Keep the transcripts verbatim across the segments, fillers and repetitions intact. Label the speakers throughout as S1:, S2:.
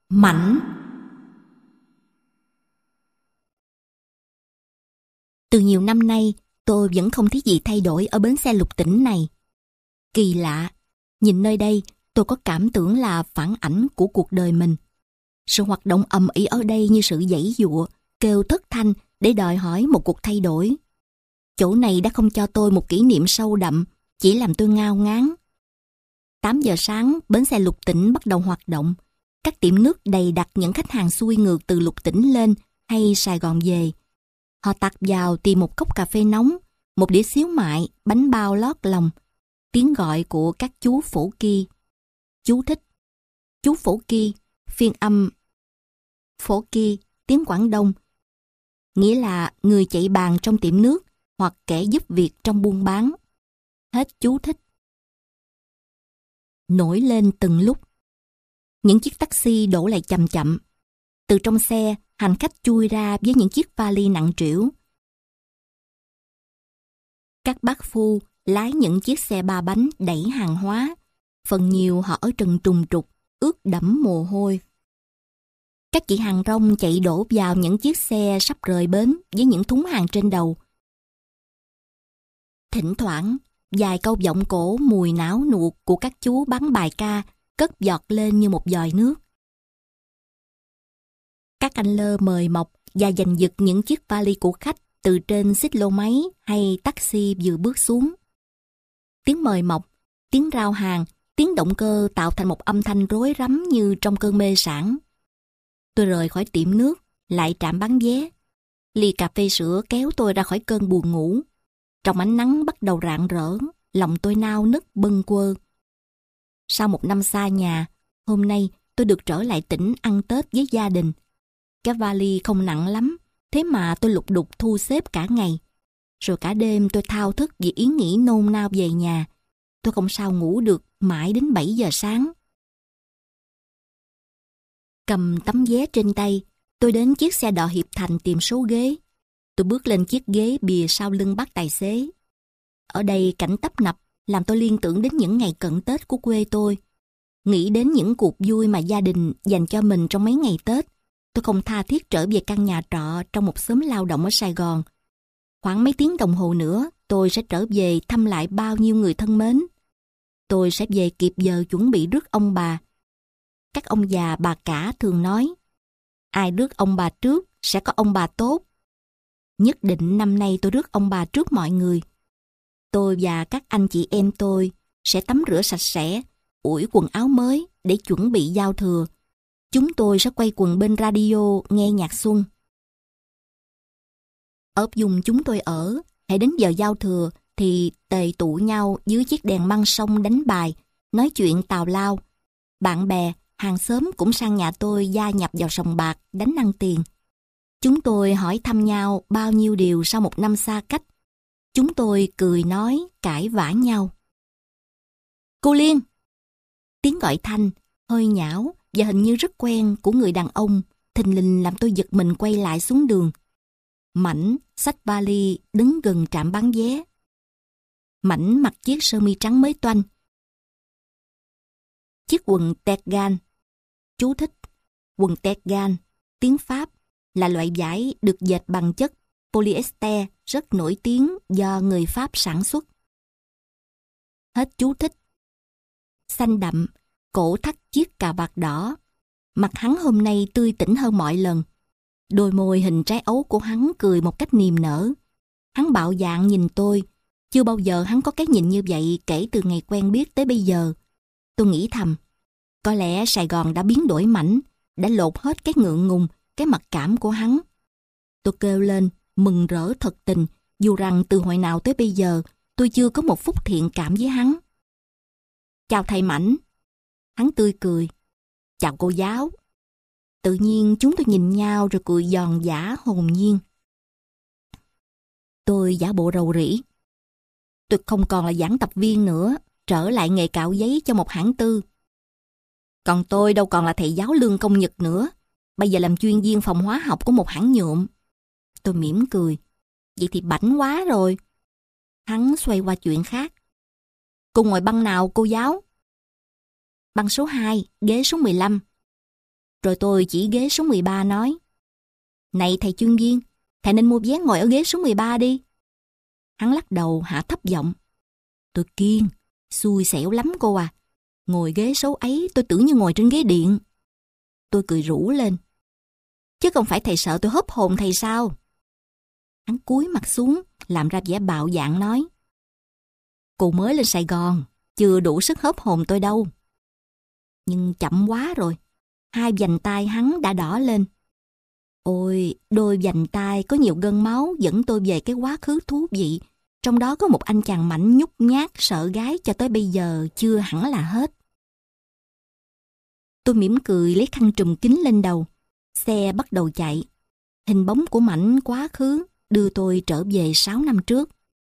S1: Mảnh. Từ nhiều năm nay, tôi vẫn không thấy gì thay đổi ở bến xe Lục Tỉnh này. Kỳ lạ, nhìn nơi đây, tôi có cảm tưởng là phản ảnh của cuộc đời mình. Sự hoạt động ầm ĩ ở đây như sự giãy giụa, kêu thất thanh để đòi hỏi một cuộc thay đổi. Chỗ này đã không cho tôi một kỷ niệm sâu đậm, chỉ làm tôi ngao ngán. tám giờ sáng, bến xe Lục Tỉnh bắt đầu hoạt động. Các tiệm nước đầy đặt những khách hàng xuôi ngược từ Lục Tỉnh lên hay Sài Gòn về. Họ tạt vào tìm một cốc cà phê nóng, một đĩa xíu mại, bánh bao lót lòng. Tiếng gọi của các chú phổ ki. Chú thích. Chú phổ ki, phiên âm phổ ki, tiếng Quảng Đông, nghĩa là người chạy bàn trong tiệm nước hoặc kẻ giúp việc trong buôn bán. Hết chú thích. Nổi lên từng lúc. Những chiếc taxi đổ lại chậm chậm. Từ trong xe, hành khách chui ra với những chiếc vali nặng trĩu. Các bác phu lái những chiếc xe ba bánh đẩy hàng hóa. Phần nhiều họ ở trần trùng trục, ướt đẫm mồ hôi. Các chị hàng rong chạy đổ vào những chiếc xe sắp rời bến với những thúng hàng trên đầu. Thỉnh thoảng, vài câu giọng cổ mùi náo nuột của các chú bán bài ca cất giọt lên như một giòi nước. Các anh lơ mời mọc và giành giật những chiếc vali của khách từ trên xích lô máy hay taxi vừa bước xuống. Tiếng mời mọc, tiếng rao hàng, tiếng động cơ tạo thành một âm thanh rối rắm như trong cơn mê sảng. Tôi rời khỏi tiệm nước, lại trạm bán vé. Ly cà phê sữa kéo tôi ra khỏi cơn buồn ngủ. Trong ánh nắng bắt đầu rạng rỡ, lòng tôi nao nức bâng quơ. Sau một năm xa nhà, hôm nay tôi được trở lại tỉnh ăn Tết với gia đình. Cái vali không nặng lắm, thế mà tôi lục đục thu xếp cả ngày. Rồi cả đêm tôi thao thức vì ý nghĩ nôn nao về nhà. Tôi không sao ngủ được mãi đến bảy giờ sáng. Cầm tấm vé trên tay, tôi đến chiếc xe đò Hiệp Thành tìm số ghế. Tôi bước lên chiếc ghế bìa sau lưng bác tài xế. Ở đây cảnh tấp nập làm tôi liên tưởng đến những ngày cận Tết của quê tôi. Nghĩ đến những cuộc vui mà gia đình dành cho mình trong mấy ngày Tết, tôi không tha thiết trở về căn nhà trọ trong một xóm lao động ở Sài Gòn. Khoảng mấy tiếng đồng hồ nữa, tôi sẽ trở về thăm lại bao nhiêu người thân mến. Tôi sẽ về kịp giờ chuẩn bị rước ông bà. Các ông già bà cả thường nói, ai rước ông bà trước sẽ có ông bà tốt. Nhất định năm nay tôi rước ông bà trước mọi người. Tôi và các anh chị em tôi sẽ tắm rửa sạch sẽ, ủi quần áo mới để chuẩn bị giao thừa. Chúng tôi sẽ quay quần bên radio nghe nhạc xuân. Ở vùng chúng tôi ở, hãy đến giờ giao thừa thì tề tụ nhau dưới chiếc đèn măng sông đánh bài, nói chuyện tào lao. Bạn bè, hàng xóm cũng sang nhà tôi gia nhập vào sòng bạc, đánh ăn tiền. Chúng tôi hỏi thăm nhau bao nhiêu điều sau một năm xa cách. Chúng tôi cười nói, cãi vã nhau. Cô Liên! Tiếng gọi thanh, hơi nhão và hình như rất quen của người đàn ông, thình lình làm tôi giật mình quay lại xuống đường. Mảnh xách vali đứng gần trạm bán vé. Mảnh mặc chiếc sơ mi trắng mới toanh, chiếc quần tẹt gan. Chú thích: quần tẹt gan, tiếng Pháp, là loại vải được dệt bằng chất polyester rất nổi tiếng do người Pháp sản xuất. Hết chú thích. Xanh đậm, cổ thắt chiếc cà vạt đỏ. Mặt hắn hôm nay tươi tỉnh hơn mọi lần. Đôi môi hình trái ấu của hắn cười một cách niềm nở. Hắn bạo dạn nhìn tôi. Chưa bao giờ hắn có cái nhìn như vậy kể từ ngày quen biết tới bây giờ. Tôi nghĩ thầm, có lẽ Sài Gòn đã biến đổi Mảnh, đã lột hết cái ngượng ngùng, cái mặc cảm của hắn. Tôi kêu lên, mừng rỡ thật tình, dù rằng từ hồi nào tới bây giờ tôi chưa có một phút thiện cảm với hắn. Chào thầy Mảnh. Hắn tươi cười. Chào cô giáo. Tự nhiên chúng tôi nhìn nhau rồi cười giòn giã hồn nhiên. Tôi giả bộ rầu rĩ. Tôi không còn là giảng tập viên nữa, trở lại nghề cạo giấy cho một hãng tư. Còn tôi đâu còn là thầy giáo lương công nhật nữa, bây giờ làm chuyên viên phòng hóa học của một hãng nhuộm. Tôi mỉm cười. Vậy thì bảnh quá rồi. Hắn xoay qua chuyện khác. Cô ngồi băng nào cô giáo? Băng số hai, ghế số mười lăm. Rồi tôi chỉ ghế số mười ba nói, này thầy chuyên viên, thầy nên mua vé ngồi ở ghế số mười ba đi. Hắn lắc đầu hạ thấp giọng, tôi kiêng, xui xẻo lắm cô à. Ngồi ghế số ấy tôi tưởng như ngồi trên ghế điện. Tôi cười rủ lên, chứ không phải thầy sợ tôi hớp hồn thầy sao? Hắn cúi mặt xuống, làm ra vẻ bạo dạn nói, cô mới lên Sài Gòn, chưa đủ sức hớp hồn tôi đâu. Nhưng chậm quá rồi, hai vành tay hắn đã đỏ lên. Ôi, đôi vành tay có nhiều gân máu dẫn tôi về cái quá khứ thú vị. Trong đó có một anh chàng mảnh nhút nhát sợ gái cho tới bây giờ chưa hẳn là hết. Tôi mỉm cười lấy khăn trùm kín lên đầu. Xe bắt đầu chạy. Hình bóng của mảnh quá khứ đưa tôi trở về sáu năm trước.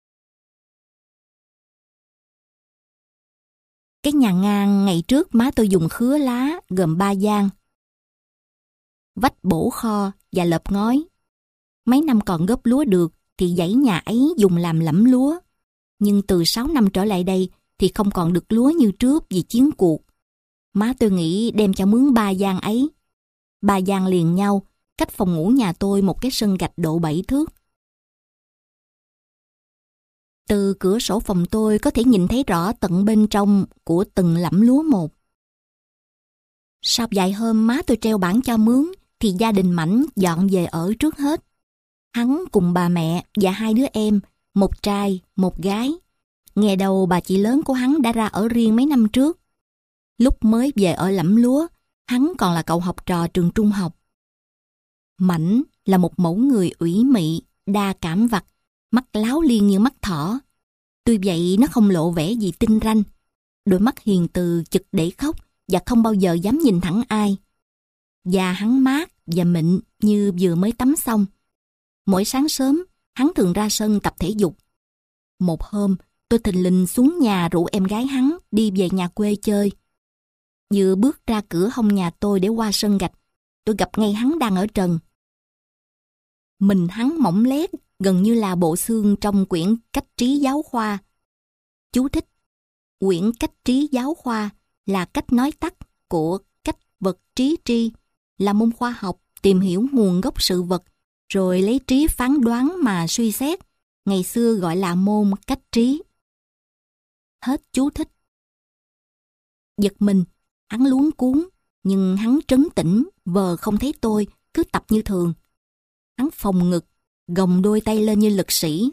S1: Cái nhà ngang ngày trước má tôi dùng khứa lá gồm ba gian, vách bổ kho và lợp ngói. Mấy năm còn góp lúa được thì dãy nhà ấy dùng làm lẫm lúa. Nhưng từ sáu năm trở lại đây thì không còn được lúa như trước vì chiến cuộc. Má tôi nghĩ đem cho mướn ba gian ấy. Ba gian liền nhau, cách phòng ngủ nhà tôi một cái sân gạch độ bảy thước. Từ cửa sổ phòng tôi có thể nhìn thấy rõ tận bên trong của từng lẫm lúa một. Sau vài hôm má tôi treo bảng cho mướn thì gia đình Mảnh dọn về ở trước hết. Hắn cùng bà mẹ và hai đứa em, một trai, một gái. Nghe đầu bà chị lớn của hắn đã ra ở riêng mấy năm trước. Lúc mới về ở lẫm lúa, hắn còn là cậu học trò trường trung học. Mảnh là một mẫu người ủy mị, đa cảm vặt, mắt láo liên như mắt thỏ. Tuy vậy nó không lộ vẻ gì tinh ranh. Đôi mắt hiền từ chực để khóc và không bao giờ dám nhìn thẳng ai. Da hắn mát và mịn như vừa mới tắm xong. Mỗi sáng sớm, hắn thường ra sân tập thể dục. Một hôm, tôi thình lình xuống nhà rủ em gái hắn đi về nhà quê chơi. Vừa bước ra cửa hông nhà tôi để qua sân gạch, tôi gặp ngay hắn đang ở trần. Mình hắn mỏng lét, gần như là bộ xương trong quyển cách trí giáo khoa. Chú thích: quyển cách trí giáo khoa là cách nói tắt của cách vật trí tri, là môn khoa học tìm hiểu nguồn gốc sự vật, rồi lấy trí phán đoán mà suy xét. Ngày xưa gọi là môn cách trí. Hết chú thích. Giật mình, hắn luống cuống, nhưng hắn trấn tĩnh, vờ không thấy tôi, cứ tập như thường. Hắn phồng ngực, gồng đôi tay lên như lực sĩ.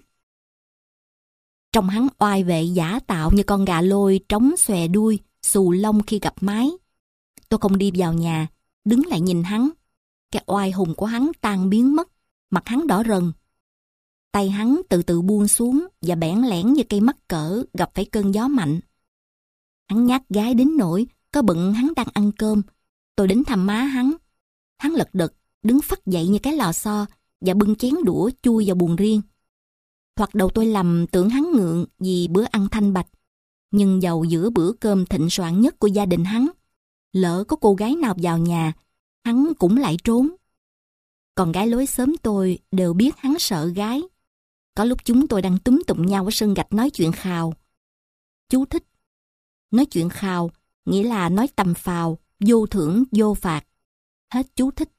S1: Trông hắn oai vệ giả tạo như con gà lôi trống xòe đuôi, xù lông khi gặp mái. Tôi không đi vào nhà, đứng lại nhìn hắn. Cái oai hùng của hắn tan biến mất, mặt hắn đỏ rần. Tay hắn từ từ buông xuống và bẽn lẽn như cây mắc cỡ gặp phải cơn gió mạnh. Hắn nhát gái đến nỗi có bận hắn đang ăn cơm. Tôi đến thăm má hắn. Hắn lật đật, đứng phắt dậy như cái lò xo và bưng chén đũa chui vào buồng riêng. Thoạt đầu tôi lầm tưởng hắn ngượng vì bữa ăn thanh bạch. Nhưng dầu giữa bữa cơm thịnh soạn nhất của gia đình hắn, lỡ có cô gái nào vào nhà, hắn cũng lại trốn. Còn gái lối xóm tôi đều biết hắn sợ gái. Có lúc chúng tôi đang túm tụm nhau ở sân gạch nói chuyện khào. Chú thích: nói chuyện khào nghĩa là nói tầm phào, vô thưởng vô phạt. Hết chú thích.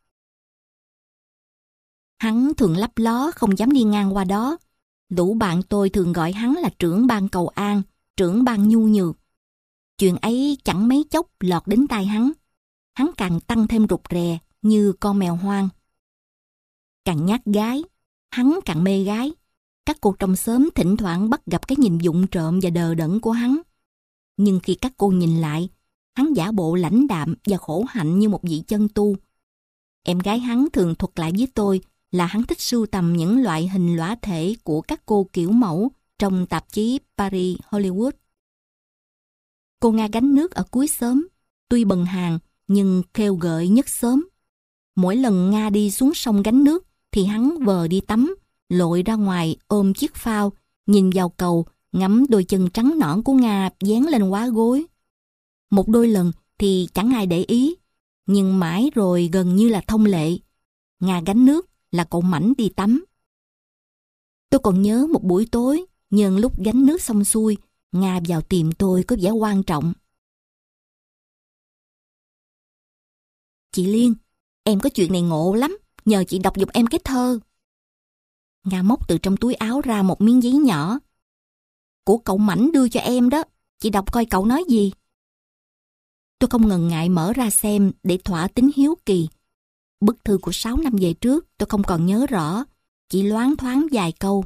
S1: Hắn thường lấp ló không dám đi ngang qua đó. Lũ bạn tôi thường gọi hắn là trưởng ban cầu an, trưởng ban nhu nhược. Chuyện ấy chẳng mấy chốc lọt đến tai hắn. Hắn càng tăng thêm rụt rè như con mèo hoang. Càng nhát gái, hắn càng mê gái. Các cô trong xóm thỉnh thoảng bắt gặp cái nhìn vụng trộm và đờ đẫn của hắn. Nhưng khi các cô nhìn lại, hắn giả bộ lãnh đạm và khổ hạnh như một vị chân tu. Em gái hắn thường thuật lại với tôi là hắn thích sưu tầm những loại hình lõa thể của các cô kiểu mẫu trong tạp chí Paris Hollywood. Cô Nga gánh nước ở cuối xóm, tuy bần hàng nhưng khêu gợi nhất xóm. Mỗi lần Nga đi xuống sông gánh nước thì hắn vờ đi tắm, lội ra ngoài ôm chiếc phao, nhìn vào cầu, ngắm đôi chân trắng nõn của Nga dán lên quá gối. Một đôi lần thì chẳng ai để ý, nhưng mãi rồi gần như là thông lệ. Nga gánh nước là cậu Mảnh đi tắm. Tôi còn nhớ một buổi tối, nhân lúc gánh nước xong xuôi, Nga vào tìm tôi có vẻ quan trọng. Chị Liên, em có chuyện này ngộ lắm, nhờ chị đọc giùm em cái thơ. Nga móc từ trong túi áo ra một miếng giấy nhỏ. Của cậu Mảnh đưa cho em đó, chị đọc coi cậu nói gì. Tôi không ngần ngại mở ra xem để thỏa tính hiếu kỳ. Bức thư của sáu năm về trước tôi không còn nhớ rõ, chỉ loáng thoáng vài câu.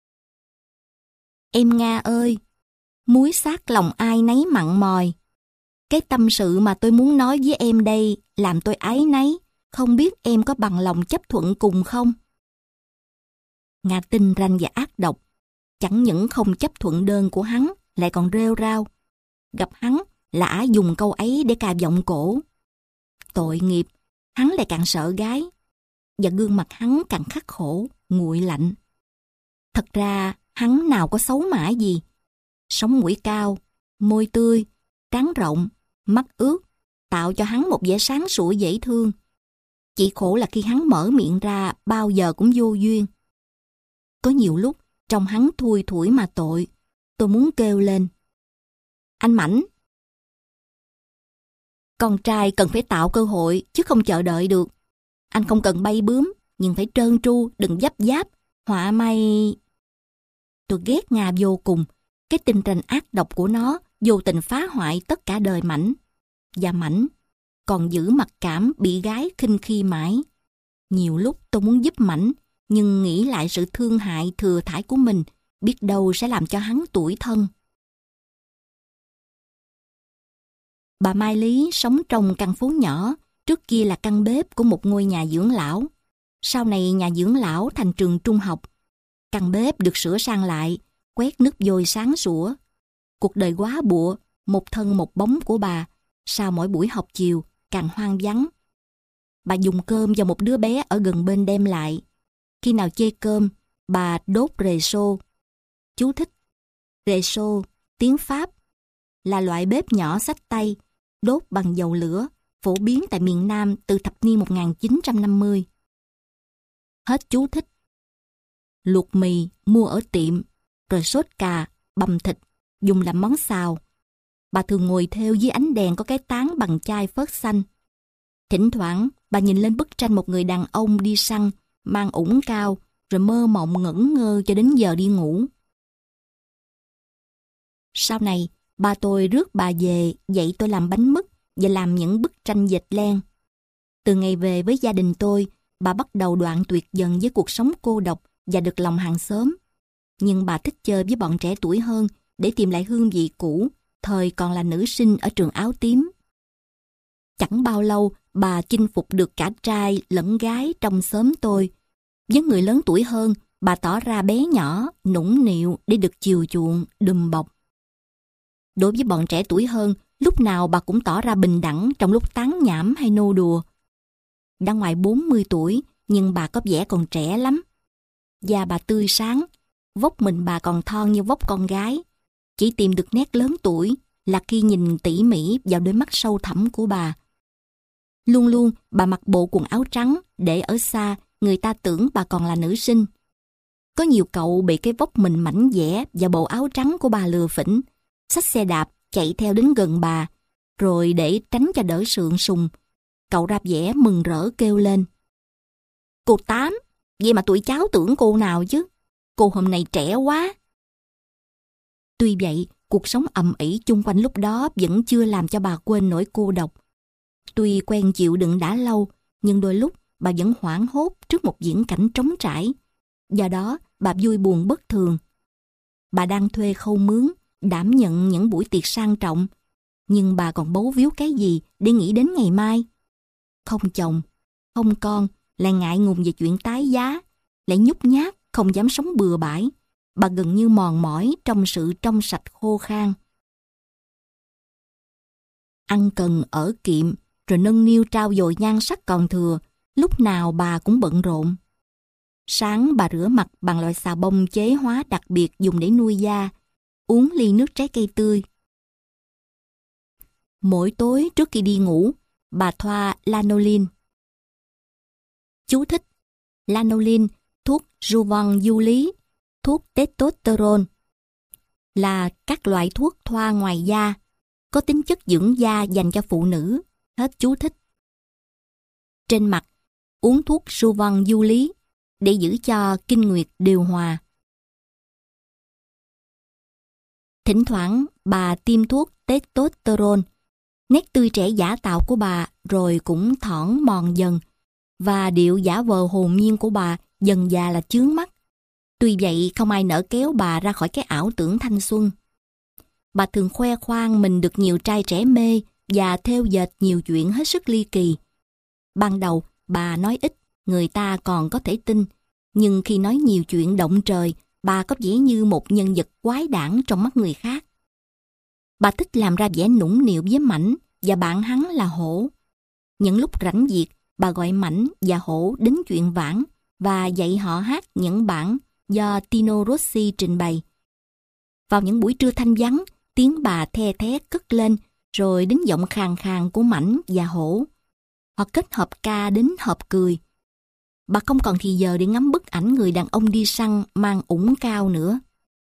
S1: Em Nga ơi, muối xát lòng ai nấy mặn mòi. Cái tâm sự mà tôi muốn nói với em đây làm tôi áy náy, không biết em có bằng lòng chấp thuận cùng không? Nga tinh ranh và ác độc, chẳng những không chấp thuận đơn của hắn, lại còn rêu rao. Gặp hắn là ả dùng câu ấy để cà vọng cổ. Tội nghiệp, hắn lại càng sợ gái, và gương mặt hắn càng khắc khổ, nguội lạnh. Thật ra hắn nào có xấu mã gì. Sống mũi cao, môi tươi, trán rộng, mắt ướt, tạo cho hắn một vẻ sáng sủa dễ thương. Chỉ khổ là khi hắn mở miệng ra bao giờ cũng vô duyên. Có nhiều lúc trong hắn thui thủi mà tội, tôi muốn kêu lên. Anh Mảnh! Con trai cần phải tạo cơ hội chứ không chờ đợi được. Anh không cần bay bướm, nhưng phải trơn tru, đừng dấp giáp, họa may... Tôi ghét Nga vô cùng. Cái tinh ranh ác độc của nó vô tình phá hoại tất cả đời Mảnh. Và Mảnh còn giữ mặc cảm bị gái khinh khi mãi. Nhiều lúc tôi muốn giúp Mảnh, nhưng nghĩ lại sự thương hại thừa thãi của mình, biết đâu sẽ làm cho hắn tủi thân. Bà Mai Lý sống trong căn phố nhỏ, trước kia là căn bếp của một ngôi nhà dưỡng lão. Sau này nhà dưỡng lão thành trường trung học. Căn bếp được sửa sang lại, quét nước vôi sáng sủa. Cuộc đời quá bụa, một thân một bóng của bà, sau mỗi buổi học chiều, càng hoang vắng. Bà dùng cơm do một đứa bé ở gần bên đem lại. Khi nào chê cơm, bà đốt rê xô. Chú thích: rê xô, tiếng Pháp, là loại bếp nhỏ xách tay, đốt bằng dầu lửa, phổ biến tại miền Nam từ thập niên một nghìn chín trăm năm mươi. Hết chú thích. Luộc mì mua ở tiệm, rồi sốt cà, bằm thịt, dùng làm món xào. Bà thường ngồi theo dưới ánh đèn có cái tán bằng chai phớt xanh. Thỉnh thoảng, bà nhìn lên bức tranh một người đàn ông đi săn, mang ủng cao, rồi mơ mộng ngẩn ngơ cho đến giờ đi ngủ. Sau này, ba tôi rước bà về dạy tôi làm bánh mứt và làm những bức tranh dệt len. Từ ngày về với gia đình tôi, bà bắt đầu đoạn tuyệt dần với cuộc sống cô độc và được lòng hàng xóm. Nhưng bà thích chơi với bọn trẻ tuổi hơn để tìm lại hương vị cũ, thời còn là nữ sinh ở trường áo tím. Chẳng bao lâu, bà chinh phục được cả trai lẫn gái trong xóm tôi. Với người lớn tuổi hơn, bà tỏ ra bé nhỏ, nũng nịu để được chiều chuộng, đùm bọc. Đối với bọn trẻ tuổi hơn, lúc nào bà cũng tỏ ra bình đẳng trong lúc tán nhảm hay nô đùa. Đã ngoài bốn mươi tuổi, nhưng bà có vẻ còn trẻ lắm. Da bà tươi sáng, vóc mình bà còn thon như vóc con gái. Chỉ tìm được nét lớn tuổi là khi nhìn tỉ mỉ vào đôi mắt sâu thẳm của bà. Luôn luôn bà mặc bộ quần áo trắng để ở xa người ta tưởng bà còn là nữ sinh. Có nhiều cậu bị cái vóc mình mảnh dẻ và bộ áo trắng của bà lừa phỉnh, xách xe đạp chạy theo đến gần bà, rồi để tránh cho đỡ sượng sùng, cậu ra vẻ mừng rỡ kêu lên. Cô Tám, vậy mà tụi cháu tưởng cô nào chứ? Cô hôm nay trẻ quá. Tuy vậy, cuộc sống ầm ĩ chung quanh lúc đó vẫn chưa làm cho bà quên nỗi cô độc. Tuy quen chịu đựng đã lâu, nhưng đôi lúc bà vẫn hoảng hốt trước một viễn cảnh trống trải. Do đó, bà vui buồn bất thường. Bà đang thuê khâu mướn, đảm nhận những buổi tiệc sang trọng. Nhưng bà còn bấu víu cái gì để nghĩ đến ngày mai? Không chồng, không con, lại ngại ngùng về chuyện tái giá, lại nhút nhát, không dám sống bừa bãi. Bà gần như mòn mỏi trong sự trong sạch khô khan. Ăn cần ở kiệm, rồi nâng niu trao dồi nhan sắc còn thừa, lúc nào bà cũng bận rộn. Sáng bà rửa mặt bằng loại xà bông chế hóa đặc biệt dùng để nuôi da, uống ly nước trái cây tươi. Mỗi tối trước khi đi ngủ, bà thoa lanolin. Chú thích: lanolin, thuốc Juvan du lý, thuốc testosterone, là các loại thuốc thoa ngoài da, có tính chất dưỡng da dành cho phụ nữ. Hết chú thích. trên mặt, uống thuốc su vân du lý để giữ cho kinh nguyệt điều hòa. Thỉnh thoảng bà tiêm thuốc testosterone. Nét tươi trẻ giả tạo của bà rồi cũng thỏn mòn dần, và điệu giả vờ hồn nhiên của bà dần dà là chướng mắt. Tuy vậy không ai nỡ kéo bà ra khỏi cái ảo tưởng thanh xuân. Bà thường khoe khoang mình được nhiều trai trẻ mê và thêu dệt nhiều chuyện hết sức ly kỳ. Ban đầu bà nói ít, người ta còn có thể tin, nhưng khi nói nhiều chuyện động trời, bà có vẻ như một nhân vật quái đản trong mắt người khác. Bà thích làm ra vẻ nũng nịu với Mảnh và bạn hắn là Hổ. Những lúc rảnh việc, bà gọi Mảnh và Hổ đến chuyện vãn và dạy họ hát những bản do Tino Rossi trình bày. Vào những buổi trưa thanh vắng, tiếng bà the thé cất lên, rồi đến giọng khàn khàn của Mảnh và Hổ. Họ kết hợp ca đến hợp cười. Bà không còn thì giờ để ngắm bức ảnh người đàn ông đi săn mang ủng cao nữa.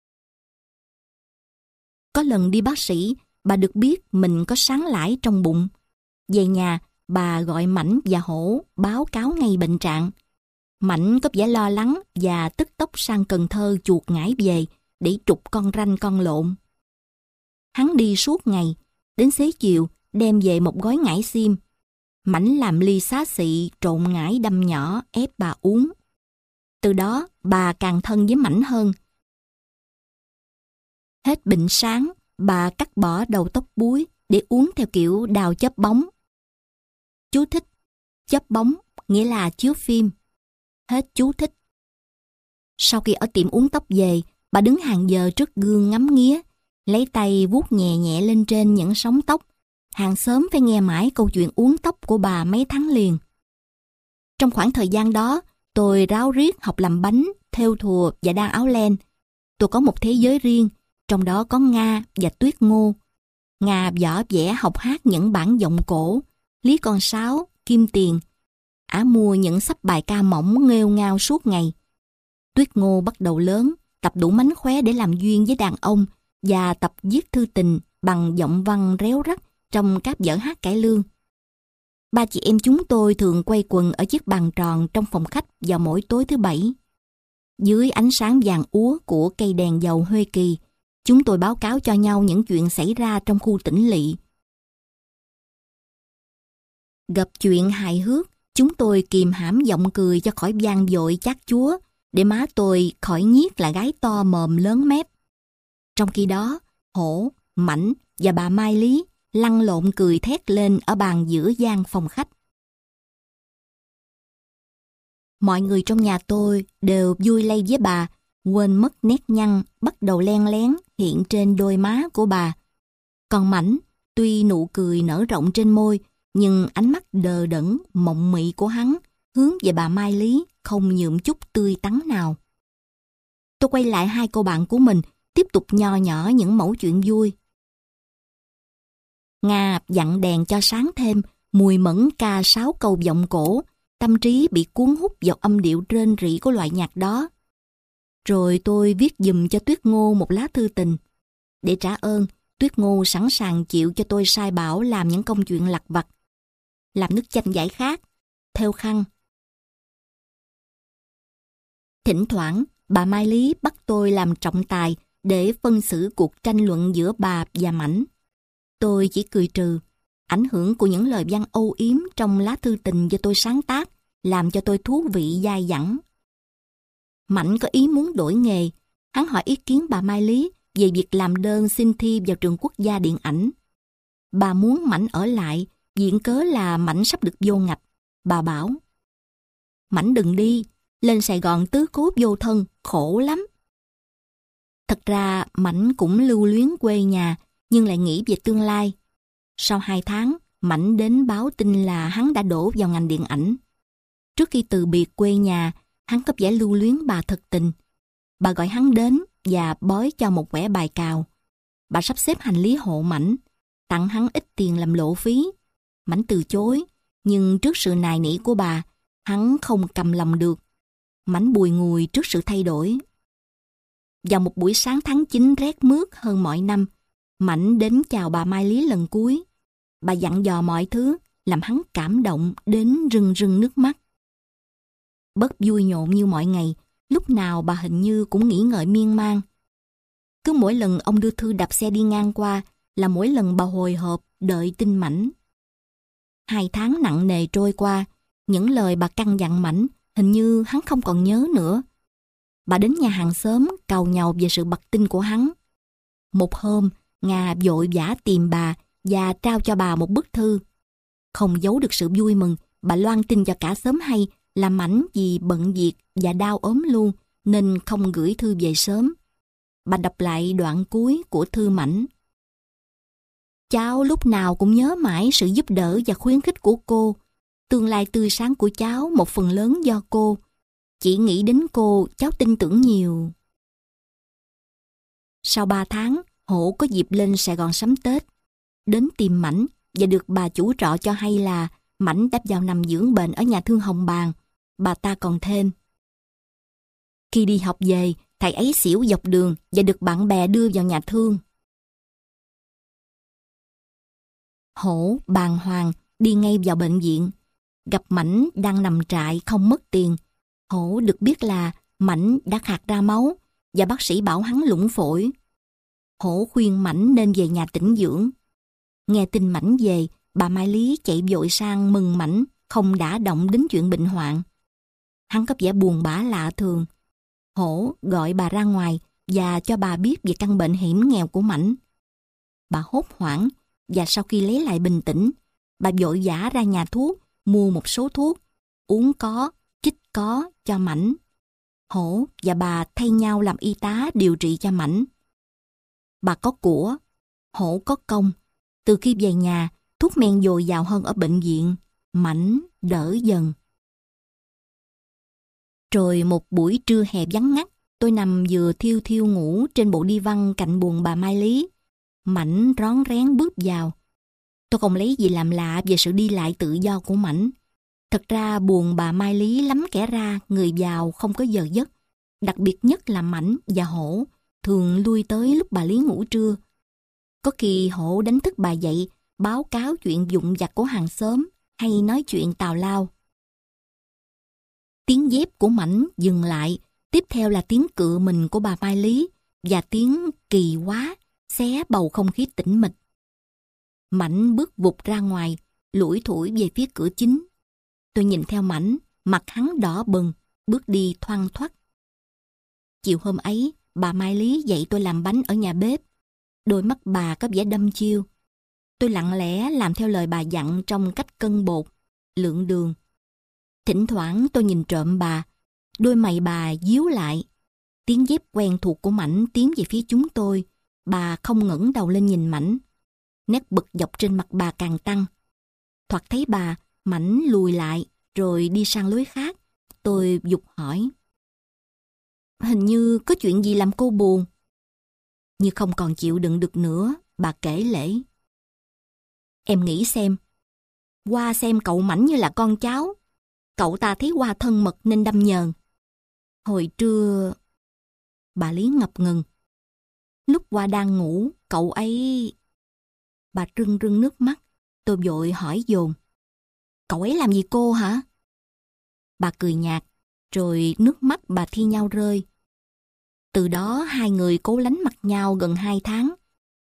S1: Có lần đi bác sĩ, bà được biết mình có sáng lãi trong bụng. Về nhà, bà gọi Mảnh và Hổ báo cáo ngay bệnh trạng. Mảnh có vẻ lo lắng và tức tốc sang Cần Thơ chuột ngải về để trục con ranh con lộn. Hắn đi suốt ngày, đến xế chiều đem về một gói ngải xiêm. Mảnh làm ly xá xị trộn ngải đâm nhỏ ép bà uống. Từ đó bà càng thân với Mảnh hơn. Hết bệnh sáng, bà cắt bỏ đầu tóc búi để uống theo kiểu đào chớp bóng. Chú thích: chớp bóng nghĩa là chiếu phim. Hết chú thích. Sau khi ở tiệm uống tóc về, bà đứng hàng giờ trước gương ngắm nghía, lấy tay vuốt nhẹ nhẹ lên trên những sóng tóc. Hàng xóm phải nghe mãi câu chuyện uống tóc của bà mấy tháng liền. Trong khoảng thời gian đó, tôi ráo riết học làm bánh, thêu thùa và đan áo len. Tôi có một thế giới riêng, trong đó có Nga và Tuyết Ngô. Nga võ vẽ học hát những bản giọng cổ, lý con sáo, kim tiền. Ả mua những xấp bài ca mỏng nghêu ngao suốt ngày. Tuyết Ngô bắt đầu lớn, tập đủ mánh khóe để làm duyên với đàn ông và tập viết thư tình bằng giọng văn réo rắt trong các vở hát cải lương. Ba chị em chúng tôi thường quay quần ở chiếc bàn tròn trong phòng khách vào mỗi tối thứ bảy. Dưới ánh sáng vàng úa của cây đèn dầu Huê Kỳ, chúng tôi báo cáo cho nhau những chuyện xảy ra trong khu tỉnh lỵ. Gặp chuyện hài hước, chúng tôi kìm hãm giọng cười cho khỏi vang dội chát chúa, để má tôi khỏi nhiếc là gái to mồm lớn mép. Trong khi đó, Hổ, Mảnh và bà Mai Lý lăn lộn cười thét lên ở bàn giữa gian phòng khách. Mọi người trong nhà tôi đều vui lây với bà, quên mất nét nhăn bắt đầu len lén hiện trên đôi má của bà. Còn Mảnh, tuy nụ cười nở rộng trên môi, nhưng ánh mắt đờ đẫn, mộng mị của hắn hướng về bà Mai Lý không nhuộm chút tươi tắn nào. Tôi quay lại hai cô bạn của mình, tiếp tục nho nhỏ những mẩu chuyện vui. Nga dặn đèn cho sáng thêm, mùi mẫn ca sáu câu giọng cổ, tâm trí bị cuốn hút vào âm điệu rên rỉ của loại nhạc đó. Rồi tôi viết giùm cho Tuyết Ngô một lá thư tình. Để trả ơn, Tuyết Ngô sẵn sàng chịu cho tôi sai bảo làm những công chuyện lặt vặt. Làm nước chanh giải khát, thêu khăn. Thỉnh thoảng, bà Mai Lý bắt tôi làm trọng tài để phân xử cuộc tranh luận giữa bà và Mảnh. Tôi chỉ cười trừ. Ảnh hưởng của những lời văn âu yếm trong lá thư tình do tôi sáng tác làm cho tôi thú vị dai dẳng. Mảnh có ý muốn đổi nghề. Hắn hỏi ý kiến bà Mai Lý về việc làm đơn xin thi vào trường quốc gia điện ảnh. Bà muốn Mảnh ở lại, viện cớ là Mảnh sắp được vô ngạch. Bà bảo: Mảnh đừng đi, lên Sài Gòn tứ cố vô thân, khổ lắm. Thật ra Mảnh cũng lưu luyến quê nhà, nhưng lại nghĩ về tương lai. Sau hai tháng, Mảnh đến báo tin là hắn đã đổ vào ngành điện ảnh. Trước khi từ biệt quê nhà, hắn có vẻ lưu luyến bà thật tình. Bà gọi hắn đến và bói cho một quẻ bài cào. Bà sắp xếp hành lý hộ Mảnh, tặng hắn ít tiền làm lộ phí. Mảnh từ chối, nhưng trước sự nài nỉ của bà, hắn không cầm lòng được. Mảnh bùi ngùi trước sự thay đổi. Vào một buổi sáng tháng chín rét mướt hơn mọi năm, Mảnh đến chào bà Mai Lý lần cuối. Bà dặn dò mọi thứ, làm hắn cảm động đến rưng rưng nước mắt. Bớt vui nhộn như mọi ngày, lúc nào bà hình như cũng nghĩ ngợi miên man. Cứ mỗi lần ông đưa thư đạp xe đi ngang qua là mỗi lần bà hồi hộp đợi tin Mảnh. Hai tháng nặng nề trôi qua, những lời bà căn dặn Mảnh hình như hắn không còn nhớ nữa. Bà đến nhà hàng xóm càu nhàu về sự bặt tin của hắn. Một hôm, Nga vội vã tìm bà và trao cho bà một bức thư. Không giấu được sự vui mừng, bà loan tin cho cả xóm hay là Mảnh vì bận việc và đau ốm luôn nên không gửi thư về sớm. Bà đọc lại đoạn cuối của thư Mảnh. Cháu lúc nào cũng nhớ mãi sự giúp đỡ và khuyến khích của cô. Tương lai tươi sáng của cháu một phần lớn do cô. Chỉ nghĩ đến cô, cháu tin tưởng nhiều. Sau ba tháng, Hổ có dịp lên Sài Gòn sắm Tết. Đến tìm Mảnh và được bà chủ trọ cho hay là Mảnh đã vào nằm dưỡng bệnh ở nhà thương Hồng Bàng. Bà ta còn thêm: khi đi học về, thầy ấy xỉu dọc đường và được bạn bè đưa vào nhà thương. Hổ bàng hoàng đi ngay vào bệnh viện. Gặp Mảnh đang nằm trại không mất tiền. Hổ được biết là Mảnh đã khạc ra máu và bác sĩ bảo hắn lũng phổi. Hổ khuyên Mảnh nên về nhà tĩnh dưỡng. Nghe tin Mảnh về, bà Mai Lý chạy vội sang mừng Mảnh không đả động đến chuyện bệnh hoạn. Hắn có vẻ buồn bã lạ thường. Hổ gọi bà ra ngoài và cho bà biết về căn bệnh hiểm nghèo của Mảnh. Bà hốt hoảng và sau khi lấy lại bình tĩnh, bà vội vã ra nhà thuốc mua một số thuốc, uống có, chích có cho Mảnh. Hổ và bà thay nhau làm y tá điều trị cho Mảnh. Bà có của, Hổ có công. Từ khi về nhà, thuốc men dồi dào hơn ở bệnh viện. Mảnh đỡ dần. Rồi một buổi trưa hè vắng ngắt, tôi nằm vừa thiêu thiêu ngủ trên bộ đi văn cạnh buồng bà Mai Lý. Mảnh rón rén bước vào. Tôi không lấy gì làm lạ về sự đi lại tự do của Mảnh. Thật ra buồng bà Mai Lý lắm kẻ ra, người vào không có giờ giấc. Đặc biệt nhất là Mảnh và Hổ thường lui tới lúc bà Lý ngủ trưa. Có khi Hổ đánh thức bà dậy, báo cáo chuyện vụn vặt của hàng xóm hay nói chuyện tào lao. Tiếng dép của Mảnh dừng lại, tiếp theo là tiếng cựa mình của bà Mai Lý và tiếng kỳ quá xé bầu không khí tĩnh mịch. Mảnh bước vụt ra ngoài, lủi thủi về phía cửa chính. Tôi nhìn theo Mảnh, mặt hắn đỏ bừng, bước đi thoăn thoắt. Chiều hôm ấy, bà Mai Lý dạy tôi làm bánh ở nhà bếp. Đôi mắt bà có vẻ đăm chiêu. Tôi lặng lẽ làm theo lời bà dặn trong cách cân bột, lượng đường. Thỉnh thoảng tôi nhìn trộm bà, đôi mày bà díu lại. Tiếng dép quen thuộc của Mảnh tiến về phía chúng tôi. Bà không ngẩng đầu lên nhìn Mảnh. Nét bực dọc trên mặt bà càng tăng. Thoạt thấy bà, Mảnh lùi lại rồi đi sang lối khác. Tôi giục hỏi: hình như có chuyện gì làm cô buồn? Như không còn chịu đựng được nữa, bà kể lể: em nghĩ xem, Hoa xem cậu Mảnh như là con cháu. Cậu ta thấy Hoa thân mật nên đâm nhờn. Hồi trưa... Bà Lý ngập ngừng. Lúc Hoa đang ngủ, cậu ấy... Bà rưng rưng nước mắt. Tôi vội hỏi dồn: cậu ấy làm gì cô hả? Bà cười nhạt, rồi nước mắt bà thi nhau rơi. Từ đó hai người cố lánh mặt nhau gần hai tháng.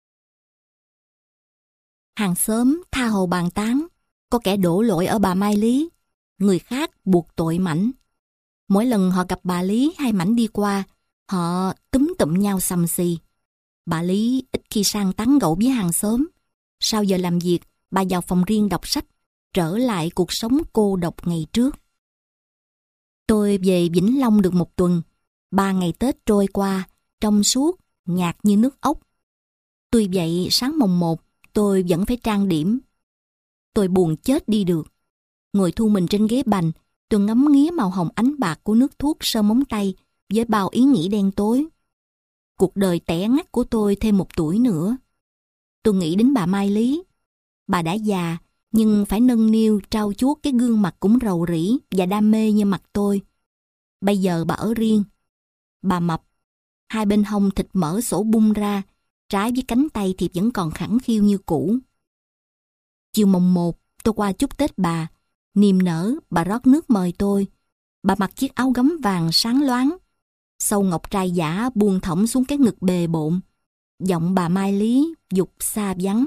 S1: Hàng xóm tha hồ bàn tán, có kẻ đổ lỗi ở bà Mai Lý, người khác buộc tội Mảnh. Mỗi lần họ gặp bà Lý hay Mảnh đi qua, họ túm tụm nhau xầm xì. Bà Lý ít khi sang tán gẫu với hàng xóm. Sau giờ làm việc, bà vào phòng riêng đọc sách, trở lại cuộc sống cô độc ngày trước. Tôi về Vĩnh Long được một tuần. Ba ngày Tết trôi qua, trong suốt, nhạt như nước ốc. Tuy vậy, sáng mồng một, tôi vẫn phải trang điểm. Tôi buồn chết đi được. Ngồi thu mình trên ghế bành, tôi ngắm nghía màu hồng ánh bạc của nước thuốc sơ móng tay với bao ý nghĩ đen tối. Cuộc đời tẻ ngắt của tôi thêm một tuổi nữa. Tôi nghĩ đến bà Mai Lý. Bà đã già, nhưng phải nâng niu trau chuốt cái gương mặt cũng rầu rĩ và đam mê như mặt tôi. Bây giờ bà ở riêng. Bà mập, hai bên hông thịt mỡ sổ bung ra, trái với cánh tay thì vẫn còn khẳng khiu như cũ. Chiều mồng một, tôi qua chúc Tết bà. Niềm nở, bà rót nước mời tôi. Bà mặc chiếc áo gấm vàng sáng loáng. Sâu ngọc trai giả buông thõng xuống cái ngực bề bộn. Giọng bà Mai Lý dục xa vắng.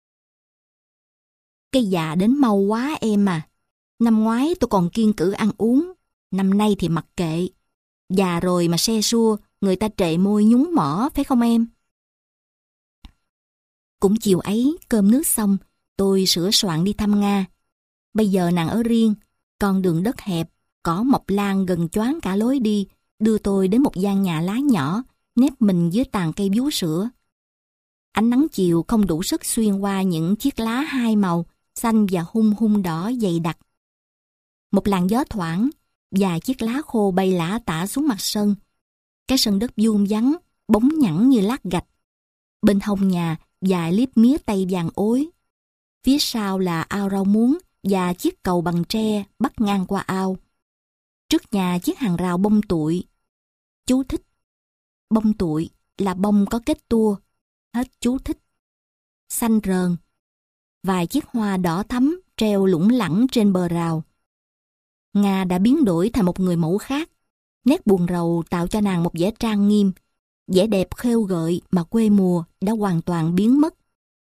S1: Cái già đến mau quá em à. Năm ngoái tôi còn kiêng cữ ăn uống. Năm nay thì mặc kệ. Già rồi mà se sua, người ta trệ môi nhúng mỏ, phải không em? Cũng chiều ấy, cơm nước xong, tôi sửa soạn đi thăm Nga. Bây giờ nàng ở riêng, con đường đất hẹp, cỏ mọc lan gần choáng cả lối đi, đưa tôi đến một gian nhà lá nhỏ, nép mình dưới tàn cây vú sữa. Ánh nắng chiều không đủ sức xuyên qua những chiếc lá hai màu, xanh và hung hung đỏ dày đặc. Một làn gió thoảng, và chiếc lá khô bay lả tả xuống mặt sân. Cái sân đất vuông vắn, bóng nhẵn như lát gạch. Bên hông nhà, vài liếp mía tây vàng ối. Phía sau là ao rau muống và chiếc cầu bằng tre bắc ngang qua ao. Trước nhà chiếc hàng rào bông tụi. Chú thích. Bông tụi là bông có kết tua. Hết chú thích. Xanh rờn. Vài chiếc hoa đỏ thắm treo lủng lẳng trên bờ rào. Nga đã biến đổi thành một người mẫu khác. Nét buồn rầu tạo cho nàng một vẻ trang nghiêm. Vẻ đẹp khêu gợi mà quê mùa đã hoàn toàn biến mất.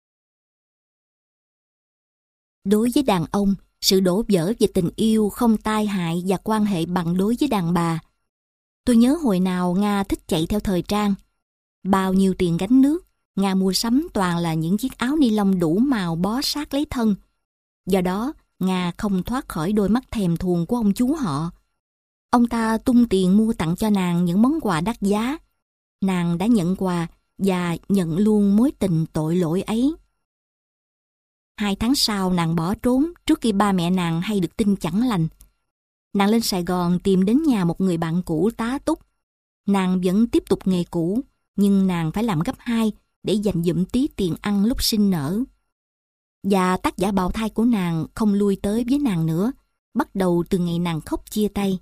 S1: Đối với đàn ông, sự đổ vỡ về tình yêu không tai hại và quan hệ bằng đối với đàn bà. Tôi nhớ hồi nào Nga thích chạy theo thời trang. Bao nhiêu tiền gánh nước, Nga mua sắm toàn là những chiếc áo ni lông đủ màu bó sát lấy thân. Do đó, Nga không thoát khỏi đôi mắt thèm thuồng của ông chú họ. Ông ta tung tiền mua tặng cho nàng những món quà đắt giá. Nàng đã nhận quà và nhận luôn mối tình tội lỗi ấy. Hai tháng sau nàng bỏ trốn trước khi ba mẹ nàng hay được tin chẳng lành. Nàng lên Sài Gòn tìm đến nhà một người bạn cũ tá túc. Nàng vẫn tiếp tục nghề cũ, nhưng nàng phải làm gấp hai để dành dụm tí tiền ăn lúc sinh nở. Và tác giả bào thai của nàng không lui tới với nàng nữa, bắt đầu từ ngày nàng khóc chia tay.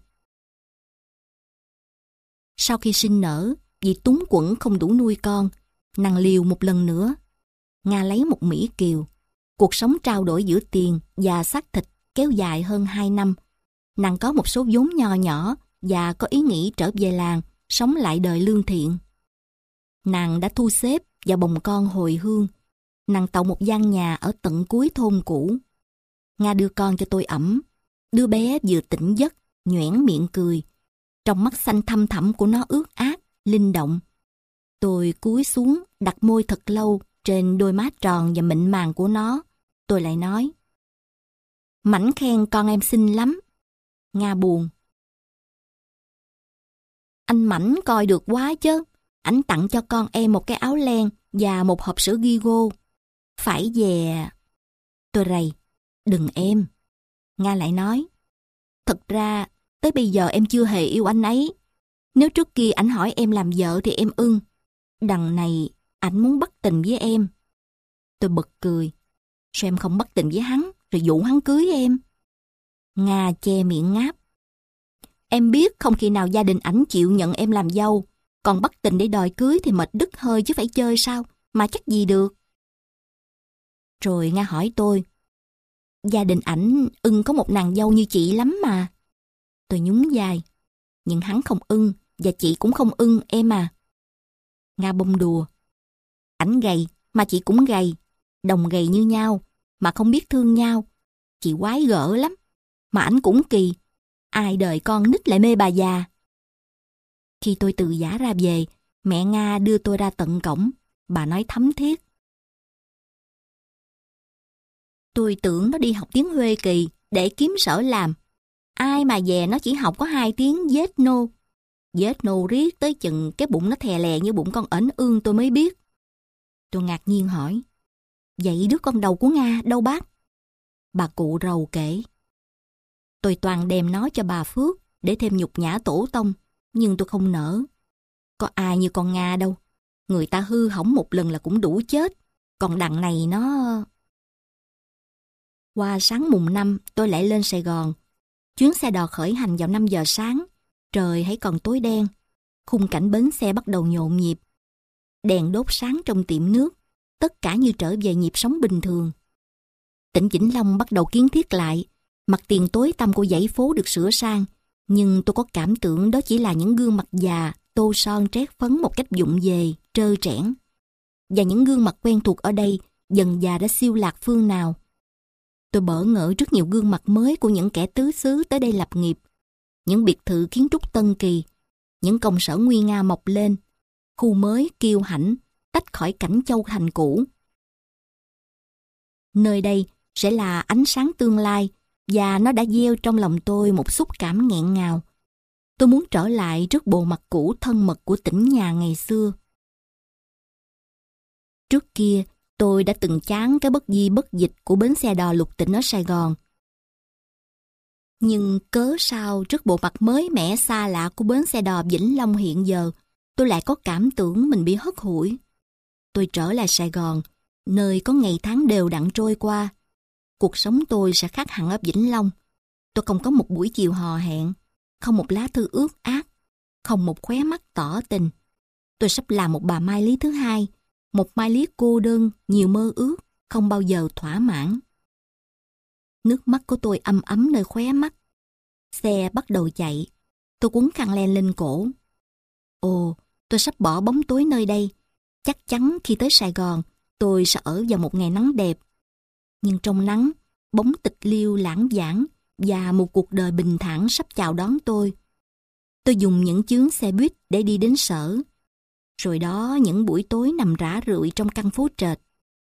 S1: Sau khi sinh nở, vì túng quẫn không đủ nuôi con, nàng liều một lần nữa. Nga lấy một Mỹ Kiều. Cuộc sống trao đổi giữa tiền và xác thịt kéo dài hơn hai năm. Nàng có một số vốn nho nhỏ và có ý nghĩ trở về làng, sống lại đời lương thiện. Nàng đã thu xếp và bồng con hồi hương. Nàng tậu một gian nhà ở tận cuối thôn cũ. Nga đưa con cho tôi ẵm. Đứa bé vừa tỉnh giấc, nhoẻn miệng cười. Trong mắt xanh thăm thẳm của nó ướt át, linh động. Tôi cúi xuống, đặt môi thật lâu trên đôi má tròn và mịn màng của nó. Tôi lại nói: Mảnh khen con em xinh lắm. Nga buồn: Anh Mảnh coi được quá chứ. Ảnh tặng cho con em một cái áo len và một hộp sữa Gigo. Phải về. Tôi rầy: Đừng em. Nga lại nói: Thật ra, tới bây giờ em chưa hề yêu anh ấy. Nếu trước kia ảnh hỏi em làm vợ thì em ưng. Đằng này, ảnh muốn bắt tình với em. Tôi bật cười: Sao em không bắt tình với hắn, rồi dụ hắn cưới em? Nga che miệng ngáp: Em biết không khi nào gia đình ảnh chịu nhận em làm dâu. Còn bắt tình để đòi cưới thì mệt đứt hơi chứ phải chơi sao, mà chắc gì được. Rồi Nga hỏi tôi: Gia đình ảnh ưng có một nàng dâu như chị lắm mà. Tôi nhún vai: Nhưng hắn không ưng, và chị cũng không ưng em à. Nga bông đùa: Ảnh gầy, mà chị cũng gầy. Đồng gầy như nhau, mà không biết thương nhau. Chị quái gở lắm. Mà ảnh cũng kỳ. Ai đời con nít lại mê bà già. Khi tôi từ giã ra về, mẹ Nga đưa tôi ra tận cổng. Bà nói thấm thiết: Tôi tưởng nó đi học tiếng Huê Kỳ để kiếm sở làm. Ai mà về nó chỉ học có hai tiếng dết nô. Dết nô riết tới chừng cái bụng nó thè lè như bụng con ếnh ương tôi mới biết. Tôi ngạc nhiên hỏi: Vậy đứa con đầu của Nga đâu bác? Bà cụ rầu kể: Tôi toàn đem nó cho bà Phước để thêm nhục nhã tổ tông, nhưng tôi không nỡ. Có ai như con Nga đâu. Người ta hư hỏng một lần là cũng đủ chết. Còn đằng này nó... Qua sáng mùng năm tôi lại lên Sài Gòn. Chuyến xe đò khởi hành vào năm giờ sáng. Trời hãy còn tối đen. Khung cảnh bến xe bắt đầu nhộn nhịp. Đèn đốt sáng trong tiệm nước. Tất cả như trở về nhịp sống bình thường. Tỉnh Vĩnh Long bắt đầu kiến thiết lại, mặt tiền tối tăm của dãy phố được sửa sang, nhưng tôi có cảm tưởng đó chỉ là những gương mặt già, tô son trét phấn một cách vụng về, trơ trẽn. Và những gương mặt quen thuộc ở đây dần dà đã siêu lạc phương nào. Tôi bỡ ngỡ trước nhiều gương mặt mới của những kẻ tứ xứ tới đây lập nghiệp, những biệt thự kiến trúc tân kỳ, những công sở nguy nga mọc lên, khu mới kiêu hãnh, tách khỏi cảnh châu thành cũ. Nơi đây sẽ là ánh sáng tương lai, và nó đã gieo trong lòng tôi một xúc cảm nghẹn ngào. Tôi muốn trở lại trước bộ mặt cũ thân mật của tỉnh nhà ngày xưa. Trước kia, tôi đã từng chán cái bất di bất dịch của bến xe đò Lục Tỉnh ở Sài Gòn. Nhưng cớ sao trước bộ mặt mới mẻ xa lạ của bến xe đò Vĩnh Long hiện giờ, tôi lại có cảm tưởng mình bị hất hủi. Tôi trở lại Sài Gòn, nơi có ngày tháng đều đặn trôi qua. Cuộc sống tôi sẽ khác hẳn ở Vĩnh Long. Tôi không có một buổi chiều hò hẹn, không một lá thư ước ác, không một khóe mắt tỏ tình. Tôi sắp làm một bà Mai Lý thứ hai, một Mai Lý cô đơn, nhiều mơ ước, không bao giờ thỏa mãn. Nước mắt của tôi ấm ấm nơi khóe mắt. Xe bắt đầu chạy, tôi quấn khăn len lên cổ. Ồ, tôi sắp bỏ bóng tối nơi đây. Chắc chắn khi tới Sài Gòn, tôi sẽ ở vào một ngày nắng đẹp. Nhưng trong nắng, bóng tịch liêu lãng vãng và một cuộc đời bình thản sắp chào đón tôi. Tôi dùng những chướng xe buýt để đi đến sở. Rồi đó những buổi tối nằm rã rượi trong căn phố trệt.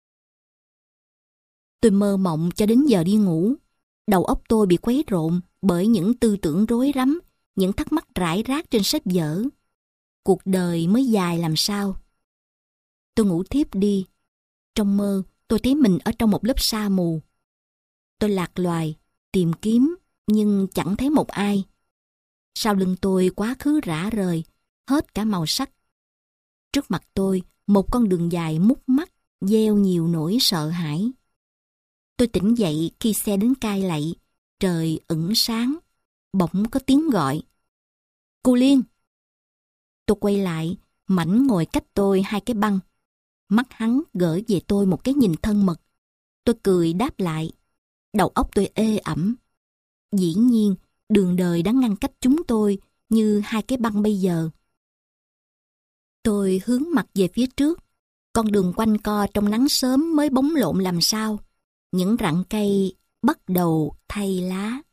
S1: Tôi mơ mộng cho đến giờ đi ngủ. Đầu óc tôi bị quấy rộn bởi những tư tưởng rối rắm, những thắc mắc rải rác trên sách vở. Cuộc đời mới dài làm sao? Tôi ngủ thiếp đi. Trong mơ, tôi thấy mình ở trong một lớp sa mù. Tôi lạc loài, tìm kiếm, nhưng chẳng thấy một ai. Sau lưng tôi quá khứ rã rời, hết cả màu sắc. Trước mặt tôi, một con đường dài mút mắt, gieo nhiều nỗi sợ hãi. Tôi tỉnh dậy khi xe đến Cai Lậy, trời ửng sáng, bỗng có tiếng gọi. Cô Liên! Tôi quay lại, Mảnh ngồi cách tôi hai cái băng. Mắt hắn gửi về tôi một cái nhìn thân mật. Tôi cười đáp lại. Đầu óc tôi ê ẩm. Dĩ nhiên, đường đời đã ngăn cách chúng tôi như hai cái băng bây giờ. Tôi hướng mặt về phía trước. Con đường quanh co trong nắng sớm mới bóng lộn làm sao. Những rặng cây bắt đầu thay lá.